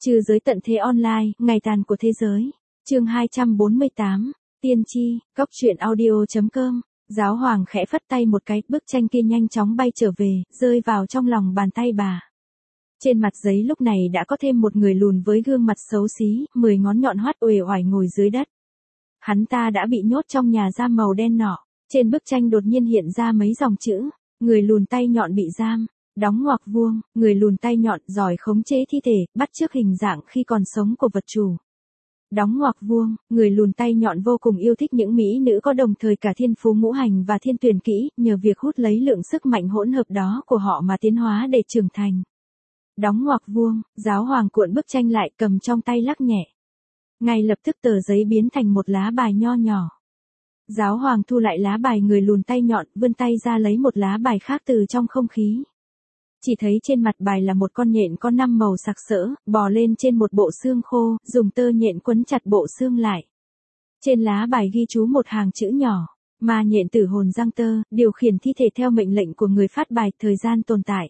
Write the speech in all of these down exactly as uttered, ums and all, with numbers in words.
Trừ giới tận thế online, ngày tàn của thế giới. Chương hai trăm bốn mươi tám, tiên tri, góc truyện audio chấm com. Giáo hoàng khẽ phất tay một cái, bức tranh kia nhanh chóng bay trở về, rơi vào trong lòng bàn tay bà. Trên mặt giấy lúc này đã có thêm một người lùn với gương mặt xấu xí, mười ngón nhọn hoắt uể oải ngồi dưới đất. Hắn ta đã bị nhốt trong nhà giam màu đen nọ. Trên bức tranh đột nhiên hiện ra mấy dòng chữ, người lùn tay nhọn bị giam, đóng ngoặc vuông, người lùn tay nhọn giỏi khống chế thi thể, bắt chước hình dạng khi còn sống của vật chủ. Đóng ngoặc vuông, người lùn tay nhọn vô cùng yêu thích những mỹ nữ có đồng thời cả thiên phú ngũ hành và thiên tuyển kỹ, nhờ việc hút lấy lượng sức mạnh hỗn hợp đó của họ mà tiến hóa để trưởng thành. Đóng ngoặc vuông, giáo hoàng cuộn bức tranh lại cầm trong tay lắc nhẹ. Ngay lập tức tờ giấy biến thành một lá bài nho nhỏ. Giáo hoàng thu lại lá bài người lùn tay nhọn, vươn tay ra lấy một lá bài khác từ trong không khí. Chỉ thấy trên mặt bài là một con nhện có năm màu sặc sỡ, bò lên trên một bộ xương khô, dùng tơ nhện quấn chặt bộ xương lại. Trên lá bài ghi chú một hàng chữ nhỏ, ma nhện tử hồn giăng tơ, điều khiển thi thể theo mệnh lệnh của người phát bài, thời gian tồn tại.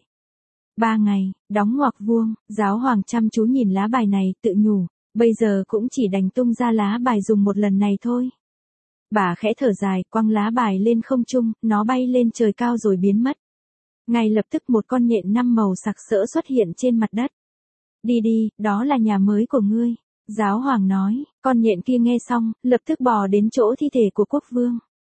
Ba ngày, đóng ngoặc vuông, giáo hoàng chăm chú nhìn lá bài này, tự nhủ, bây giờ cũng chỉ đành tung ra lá bài dùng một lần này thôi. Bà khẽ thở dài, quăng lá bài lên không trung, nó bay lên trời cao rồi biến mất. Ngay lập tức một con nhện năm màu sặc sỡ xuất hiện trên mặt đất. Đi đi, đó là nhà mới của ngươi. Giáo hoàng nói, con nhện kia nghe xong, lập tức bò đến chỗ thi thể của quốc vương.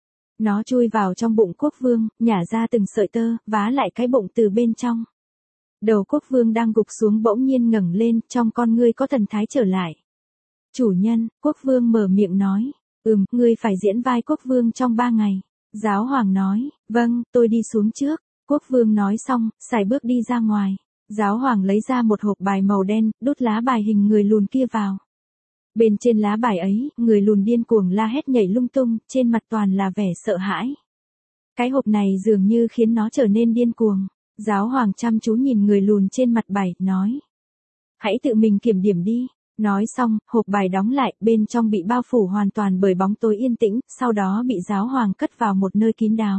Nó chui vào trong bụng quốc vương, nhả ra từng sợi tơ, vá lại cái bụng từ bên trong. Đầu quốc vương đang gục xuống bỗng nhiên ngẩng lên, trong con ngươi có thần thái trở lại. Chủ nhân, quốc vương mở miệng nói, ừm, ngươi phải diễn vai quốc vương trong ba ngày. Giáo hoàng nói, vâng, tôi đi xuống trước. Quốc vương nói xong, sải bước đi ra ngoài. Giáo hoàng lấy ra một hộp bài màu đen, đút lá bài hình người lùn kia vào. Bên trên lá bài ấy, người lùn điên cuồng la hét nhảy lung tung, trên mặt toàn là vẻ sợ hãi. Cái hộp này dường như khiến nó trở nên điên cuồng. Giáo hoàng chăm chú nhìn người lùn trên mặt bài, nói. Hãy tự mình kiểm điểm đi. Nói xong, hộp bài đóng lại, bên trong bị bao phủ hoàn toàn bởi bóng tối yên tĩnh, sau đó bị giáo hoàng cất vào một nơi kín đáo.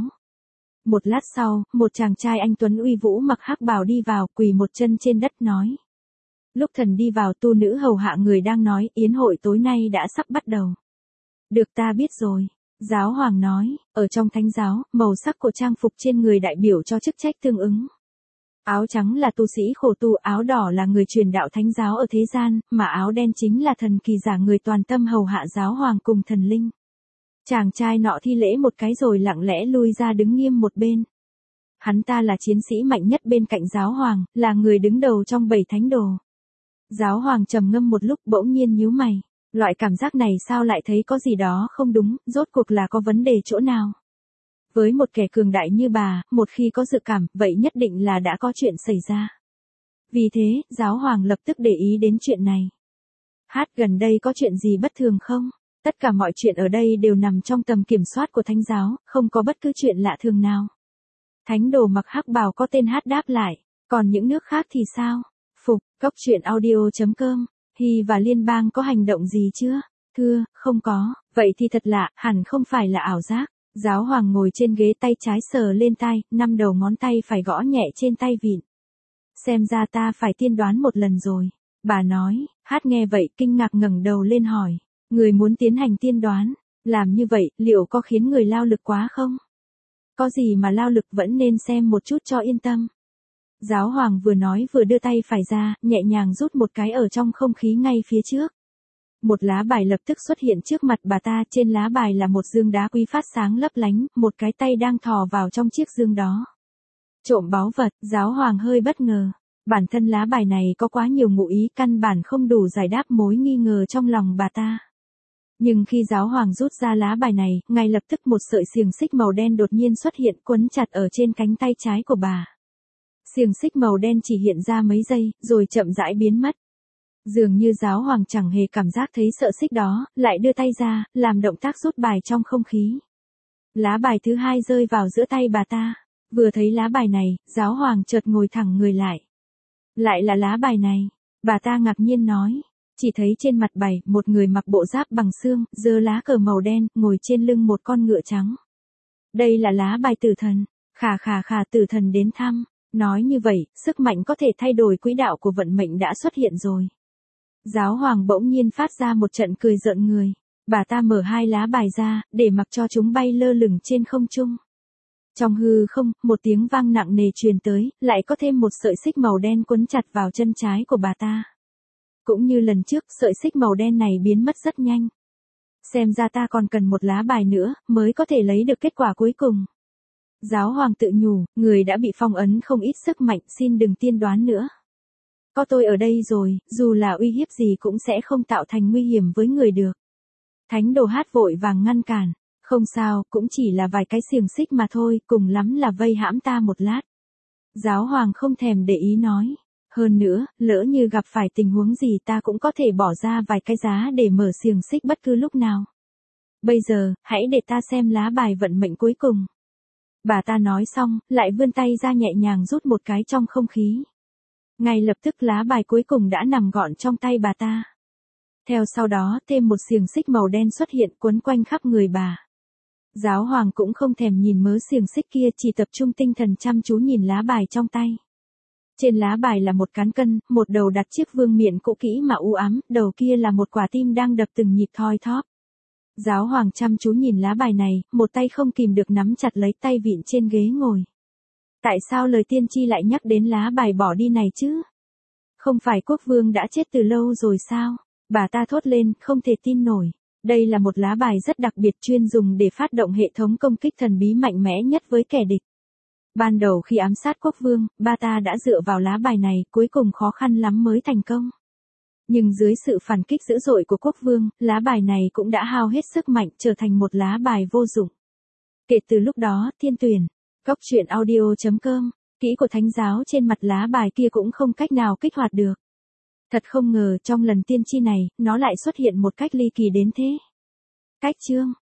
Một lát sau, một chàng trai anh tuấn uy vũ mặc hắc bào đi vào, quỳ một chân trên đất nói. Lúc thần đi vào, tu nữ hầu hạ người đang nói, yến hội tối nay đã sắp bắt đầu. Được, ta biết rồi. Giáo hoàng nói, ở trong thánh giáo, màu sắc của trang phục trên người đại biểu cho chức trách tương ứng. Áo trắng là tu sĩ khổ tu, áo đỏ là người truyền đạo thánh giáo ở thế gian, mà áo đen chính là thần kỳ giả người toàn tâm hầu hạ giáo hoàng cùng thần linh. Chàng trai nọ thi lễ một cái rồi lặng lẽ lui ra đứng nghiêm một bên. Hắn ta là chiến sĩ mạnh nhất bên cạnh giáo hoàng, là người đứng đầu trong bảy thánh đồ. Giáo hoàng trầm ngâm một lúc bỗng nhiên nhíu mày. Loại cảm giác này sao lại thấy có gì đó không đúng, rốt cuộc là có vấn đề chỗ nào? Với một kẻ cường đại như bà, một khi có dự cảm, vậy nhất định là đã có chuyện xảy ra. Vì thế, giáo hoàng lập tức để ý đến chuyện này. Hát, gần đây có chuyện gì bất thường không? Tất cả mọi chuyện ở đây đều nằm trong tầm kiểm soát của thánh giáo, không có bất cứ chuyện lạ thường nào. Thánh đồ mặc hắc bào có tên Hát đáp lại, còn những nước khác thì sao? Phục, góc truyện audio chấm com. Hy và liên bang có hành động gì chưa? Thưa, không có. Vậy thì thật lạ, hẳn không phải là ảo giác. Giáo hoàng ngồi trên ghế, tay trái sờ lên tai, năm đầu ngón tay phải gõ nhẹ trên tay vịn. Xem ra ta phải tiên đoán một lần rồi. Bà nói. Hát nghe vậy kinh ngạc ngẩng đầu lên hỏi. Người muốn tiến hành tiên đoán, làm như vậy, liệu có khiến người lao lực quá không? Có gì mà lao lực, vẫn nên xem một chút cho yên tâm. Giáo hoàng vừa nói vừa đưa tay phải ra, nhẹ nhàng rút một cái ở trong không khí ngay phía trước. Một lá bài lập tức xuất hiện trước mặt bà ta, trên lá bài là một dương đá quý phát sáng lấp lánh, một cái tay đang thò vào trong chiếc dương đó. Trộm báu vật, giáo hoàng hơi bất ngờ. Bản thân lá bài này có quá nhiều ngụ ý, căn bản không đủ giải đáp mối nghi ngờ trong lòng bà ta. Nhưng khi giáo hoàng rút ra lá bài này, ngay lập tức một sợi xiềng xích màu đen đột nhiên xuất hiện quấn chặt ở trên cánh tay trái của bà. Xiềng xích màu đen chỉ hiện ra mấy giây, rồi chậm rãi biến mất. Dường như giáo hoàng chẳng hề cảm giác thấy sợi xích đó, lại đưa tay ra, làm động tác rút bài trong không khí. Lá bài thứ hai rơi vào giữa tay bà ta. Vừa thấy lá bài này, giáo hoàng chợt ngồi thẳng người lại. Lại là lá bài này. Bà ta ngạc nhiên nói. Chỉ thấy trên mặt bài, một người mặc bộ giáp bằng xương, giơ lá cờ màu đen, ngồi trên lưng một con ngựa trắng. Đây là lá bài tử thần. Khà khà khà, tử thần đến thăm. Nói như vậy, sức mạnh có thể thay đổi quỹ đạo của vận mệnh đã xuất hiện rồi. Giáo hoàng bỗng nhiên phát ra một trận cười rợn người. Bà ta mở hai lá bài ra, để mặc cho chúng bay lơ lửng trên không trung. Trong hư không, một tiếng vang nặng nề truyền tới, lại có thêm một sợi xích màu đen quấn chặt vào chân trái của bà ta. Cũng như lần trước, sợi xích màu đen này biến mất rất nhanh. Xem ra ta còn cần một lá bài nữa, mới có thể lấy được kết quả cuối cùng. Giáo hoàng tự nhủ, người đã bị phong ấn không ít sức mạnh, xin đừng tiên đoán nữa. Có tôi ở đây rồi, dù là uy hiếp gì cũng sẽ không tạo thành nguy hiểm với người được. Thánh đồ hát vội vàng ngăn cản. Không sao, cũng chỉ là vài cái xiềng xích mà thôi, cùng lắm là vây hãm ta một lát. Giáo hoàng không thèm để ý nói. Hơn nữa, lỡ như gặp phải tình huống gì ta cũng có thể bỏ ra vài cái giá để mở xiềng xích bất cứ lúc nào. Bây giờ, hãy để ta xem lá bài vận mệnh cuối cùng. Bà ta nói xong, lại vươn tay ra nhẹ nhàng rút một cái trong không khí. Ngay lập tức lá bài cuối cùng đã nằm gọn trong tay bà ta. Theo sau đó, thêm một xiềng xích màu đen xuất hiện quấn quanh khắp người bà. Giáo hoàng cũng không thèm nhìn mớ xiềng xích kia, chỉ tập trung tinh thần chăm chú nhìn lá bài trong tay. Trên lá bài là một cán cân, một đầu đặt chiếc vương miện cũ kỹ mà u ám, đầu kia là một quả tim đang đập từng nhịp thoi thóp. Giáo hoàng chăm chú nhìn lá bài này, một tay không kìm được nắm chặt lấy tay vịn trên ghế ngồi. Tại sao lời tiên tri lại nhắc đến lá bài bỏ đi này chứ? Không phải quốc vương đã chết từ lâu rồi sao? Bà ta thốt lên, không thể tin nổi. Đây là một lá bài rất đặc biệt chuyên dùng để phát động hệ thống công kích thần bí mạnh mẽ nhất với kẻ địch. Ban đầu khi ám sát quốc vương, bà ta đã dựa vào lá bài này, cuối cùng khó khăn lắm mới thành công. Nhưng dưới sự phản kích dữ dội của quốc vương, lá bài này cũng đã hao hết sức mạnh, trở thành một lá bài vô dụng. Kể từ lúc đó, Thiên Tuyển, Góc truyện audio chấm com, kỹ của thánh giáo trên mặt lá bài kia cũng không cách nào kích hoạt được. Thật không ngờ trong lần tiên tri này, nó lại xuất hiện một cách ly kỳ đến thế. Cách chương